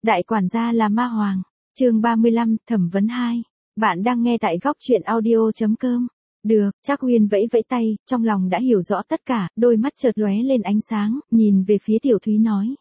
Đại quản gia là ma hoàng. Chương 35, thẩm vấn 2. Bạn đang nghe tại góc truyện audio.com. Được, Trác Uyên vẫy vẫy tay, trong lòng đã hiểu rõ tất cả, đôi mắt chợt lóe lên ánh sáng, nhìn về phía Tiểu Thúy nói.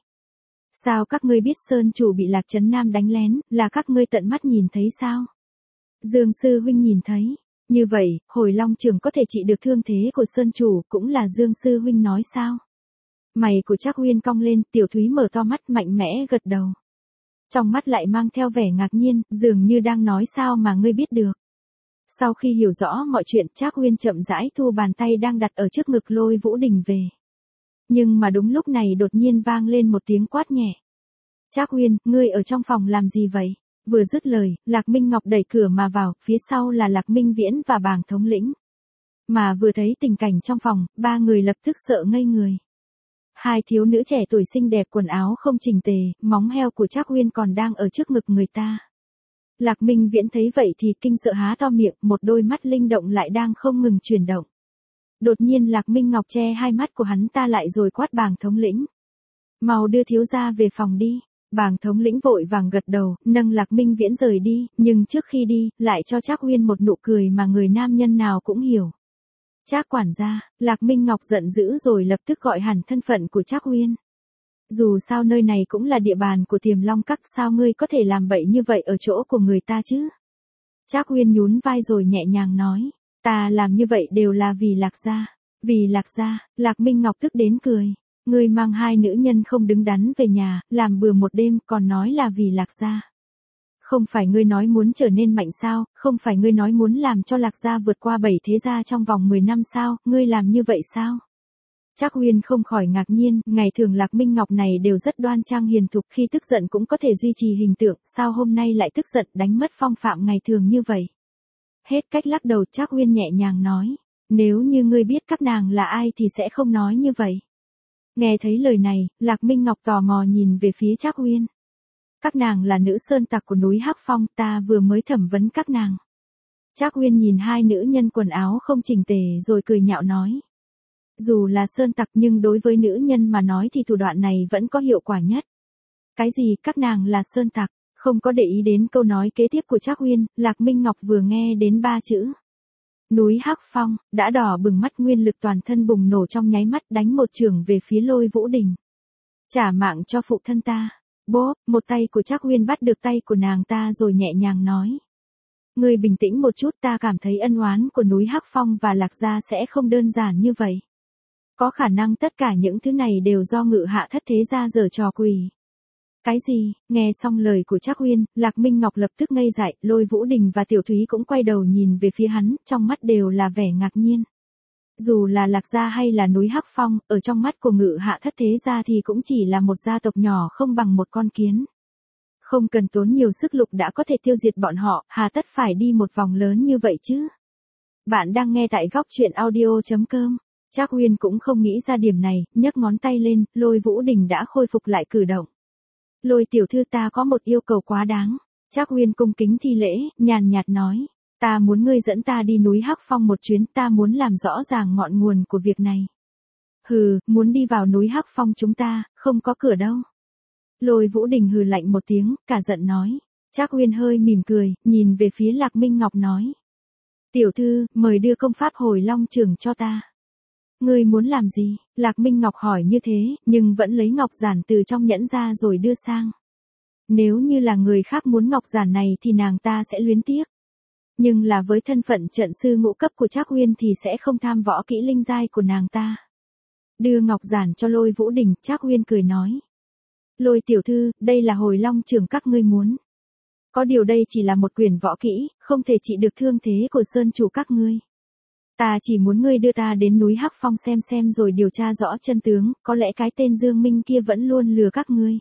Sao các ngươi biết Sơn chủ bị Lạc Trấn Nam đánh lén, là các ngươi tận mắt nhìn thấy sao? Dương sư huynh nhìn thấy. Như vậy, Hồi Long Trường có thể trị được thương thế của Sơn chủ, cũng là Dương sư huynh nói sao? Mày của Trác Uyên cong lên, Tiểu Thúy mở to mắt mạnh mẽ gật đầu. Trong mắt lại mang theo vẻ ngạc nhiên, dường như đang nói sao mà ngươi biết được. Sau khi hiểu rõ mọi chuyện, Trác Uyên chậm rãi thu bàn tay đang đặt ở trước ngực Lôi Vũ Đình về. Nhưng mà đúng lúc này đột nhiên vang lên một tiếng quát nhẹ. Trác Uyên, ngươi ở trong phòng làm gì vậy? Vừa dứt lời, Lạc Minh Ngọc đẩy cửa mà vào, phía sau là Lạc Minh Viễn và Bàng thống lĩnh. Mà vừa thấy tình cảnh trong phòng, ba người lập tức sợ ngây người. Hai thiếu nữ trẻ tuổi xinh đẹp quần áo không chỉnh tề, móng heo của Trác Uyên còn đang ở trước ngực người ta. Lạc Minh Viễn thấy vậy thì kinh sợ há to miệng, một đôi mắt linh động lại đang không ngừng chuyển động. Đột nhiên Lạc Minh Ngọc che hai mắt của hắn ta lại rồi quát Bàng thống lĩnh. Mau đưa thiếu gia về phòng đi. Bàng thống lĩnh vội vàng gật đầu, nâng Lạc Minh Viễn rời đi, nhưng trước khi đi, lại cho Trác Uyên một nụ cười mà người nam nhân nào cũng hiểu. Trác quản gia, Lạc Minh Ngọc giận dữ rồi lập tức gọi hẳn thân phận của Trác Uyên. Dù sao nơi này cũng là địa bàn của Tiềm Long Các, sao ngươi có thể làm bậy như vậy ở chỗ của người ta chứ? Trác Uyên nhún vai rồi nhẹ nhàng nói, ta làm như vậy đều là vì Lạc gia. Vì Lạc gia, Lạc Minh Ngọc tức đến cười. Ngươi mang hai nữ nhân không đứng đắn về nhà, làm bừa một đêm, còn nói là vì Lạc gia. Không phải ngươi nói muốn trở nên mạnh sao, không phải ngươi nói muốn làm cho Lạc gia vượt qua 7 thế gia trong vòng 10 năm sao, ngươi làm như vậy sao? Trác Uyên không khỏi ngạc nhiên, ngày thường Lạc Minh Ngọc này đều rất đoan trang hiền thục, khi tức giận cũng có thể duy trì hình tượng, sao hôm nay lại tức giận đánh mất phong phạm ngày thường như vậy? Hết cách lắc đầu, Trác Uyên nhẹ nhàng nói, nếu như ngươi biết các nàng là ai thì sẽ không nói như vậy. Nghe thấy lời này, Lạc Minh Ngọc tò mò nhìn về phía Trác Uyên. Các nàng là nữ sơn tặc của núi Hắc Phong, ta vừa mới thẩm vấn các nàng. Trác Uyên nhìn hai nữ nhân quần áo không chỉnh tề rồi cười nhạo nói. Dù là sơn tặc nhưng đối với nữ nhân mà nói thì thủ đoạn này vẫn có hiệu quả nhất. Cái gì các nàng là sơn tặc? Không có để ý đến câu nói kế tiếp của Trác Uyên, Lạc Minh Ngọc vừa nghe đến ba chữ. Núi Hắc Phong, đã đỏ bừng mắt, nguyên lực toàn thân bùng nổ trong nháy mắt, đánh một chưởng về phía Lôi Vũ Đình. Trả mạng cho phụ thân ta. Bốp, một tay của Trác Uyên bắt được tay của nàng ta rồi nhẹ nhàng nói. Ngươi bình tĩnh một chút, ta cảm thấy ân oán của núi Hắc Phong và Lạc gia sẽ không đơn giản như vậy. Có khả năng tất cả những thứ này đều do Ngự Hạ Thất Thế gia giở trò quỷ. Cái gì? Nghe xong lời của Trác Uyên, Lạc Minh Ngọc lập tức ngây dại, Lôi Vũ Đình và Tiểu Thúy cũng quay đầu nhìn về phía hắn, trong mắt đều là vẻ ngạc nhiên. Dù là Lạc gia hay là núi Hắc Phong, ở trong mắt của Ngự Hạ Thất Thế gia thì cũng chỉ là một gia tộc nhỏ không bằng một con kiến. Không cần tốn nhiều sức lực đã có thể tiêu diệt bọn họ, hà tất phải đi một vòng lớn như vậy chứ? Bạn đang nghe tại góc truyện audio.com. Trác Uyên cũng không nghĩ ra điểm này, nhấc ngón tay lên, Lôi Vũ Đình đã khôi phục lại cử động. Lôi tiểu thư, ta có một yêu cầu quá đáng. Trác Uyên cung kính thi lễ, nhàn nhạt nói. Ta muốn ngươi dẫn ta đi núi Hắc Phong một chuyến, ta muốn làm rõ ràng ngọn nguồn của việc này. Hừ, muốn đi vào núi Hắc Phong chúng ta, không có cửa đâu. Lôi Vũ Đình hừ lạnh một tiếng, cả giận nói. Trác Uyên hơi mỉm cười, nhìn về phía Lạc Minh Ngọc nói. Tiểu thư, mời đưa công pháp Hồi Long Trường cho ta. Ngươi muốn làm gì? Lạc Minh Ngọc hỏi như thế, nhưng vẫn lấy ngọc giản từ trong nhẫn ra rồi đưa sang. Nếu như là người khác muốn ngọc giản này thì nàng ta sẽ luyến tiếc. Nhưng là với thân phận trận sư ngũ cấp của Trác Uyên thì sẽ không tham võ kỹ linh giai của nàng ta. Đưa ngọc giản cho Lôi Vũ Đình, Trác Uyên cười nói. Lôi tiểu thư, đây là Hồi Long Trường các ngươi muốn. Có điều đây chỉ là một quyển võ kỹ, không thể trị được thương thế của sơn chủ các ngươi. Ta chỉ muốn ngươi đưa ta đến núi Hắc Phong xem rồi điều tra rõ chân tướng, có lẽ cái tên Dương Minh kia vẫn luôn lừa các ngươi.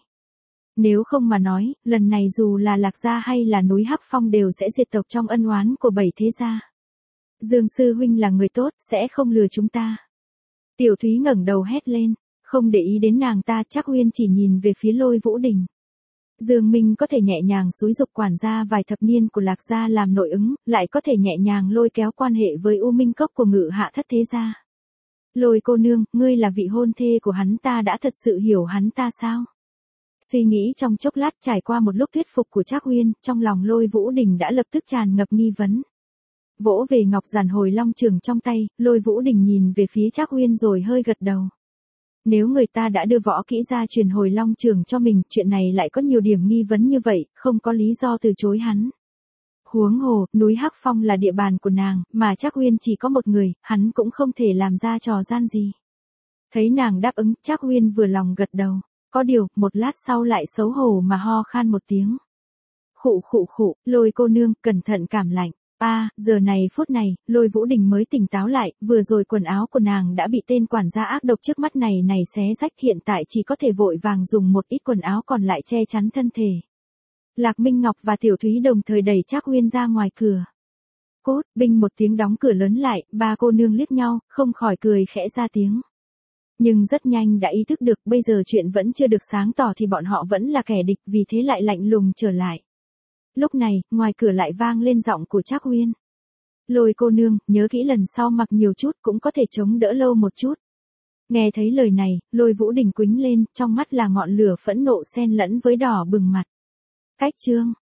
Nếu không mà nói, lần này dù là Lạc gia hay là núi Hắc Phong đều sẽ diệt tộc trong ân oán của 7 thế gia. Dương sư huynh là người tốt, sẽ không lừa chúng ta. Tiểu Thúy ngẩng đầu hét lên, không để ý đến nàng ta, Trác Uyên chỉ nhìn về phía Lôi Vũ Đình. Dương Minh có thể nhẹ nhàng xúi giục quản gia vài thập niên của Lạc gia làm nội ứng, lại có thể nhẹ nhàng lôi kéo quan hệ với U Minh Cốc của Ngự Hạ Thất Thế gia. Lôi cô nương, ngươi là vị hôn thê của hắn, ta đã thật sự hiểu hắn ta sao? Suy nghĩ trong chốc lát, trải qua một lúc thuyết phục của Trác Uyên, trong lòng Lôi Vũ Đình đã lập tức tràn ngập nghi vấn. Vỗ về ngọc giản hồi long trường trong tay, Lôi Vũ Đình nhìn về phía Trác Uyên rồi hơi gật đầu. Nếu người ta đã đưa võ kỹ ra truyền hồi long trường cho mình, chuyện này lại có nhiều điểm nghi vấn như vậy, không có lý do từ chối hắn. Huống hồ, núi Hắc Phong là địa bàn của nàng, mà Trác Uyên chỉ có một người, hắn cũng không thể làm ra trò gian gì. Thấy nàng đáp ứng, Trác Uyên vừa lòng gật đầu. Có điều, một lát sau lại xấu hổ mà ho khan một tiếng. Khụ khụ khụ, Lôi cô nương, cẩn thận cảm lạnh. Giờ này phút này, Lôi Vũ Đình mới tỉnh táo lại, vừa rồi quần áo của nàng đã bị tên quản gia ác độc trước mắt này xé rách, hiện tại chỉ có thể vội vàng dùng một ít quần áo còn lại che chắn thân thể. Lạc Minh Ngọc và Tiểu Thúy đồng thời đẩy Trác Uyên ra ngoài cửa. Cốt, binh một tiếng đóng cửa lớn lại, ba cô nương liếc nhau, không khỏi cười khẽ ra tiếng. Nhưng rất nhanh đã ý thức được bây giờ chuyện vẫn chưa được sáng tỏ thì bọn họ vẫn là kẻ địch, vì thế lại lạnh lùng trở lại. Lúc này, ngoài cửa lại vang lên giọng của Trác Uyên. Lôi cô nương, nhớ kỹ lần sau mặc nhiều chút cũng có thể chống đỡ lâu một chút. Nghe thấy lời này, Lôi Vũ Đình quĩnh lên, trong mắt là ngọn lửa phẫn nộ xen lẫn với đỏ bừng mặt. Cách chương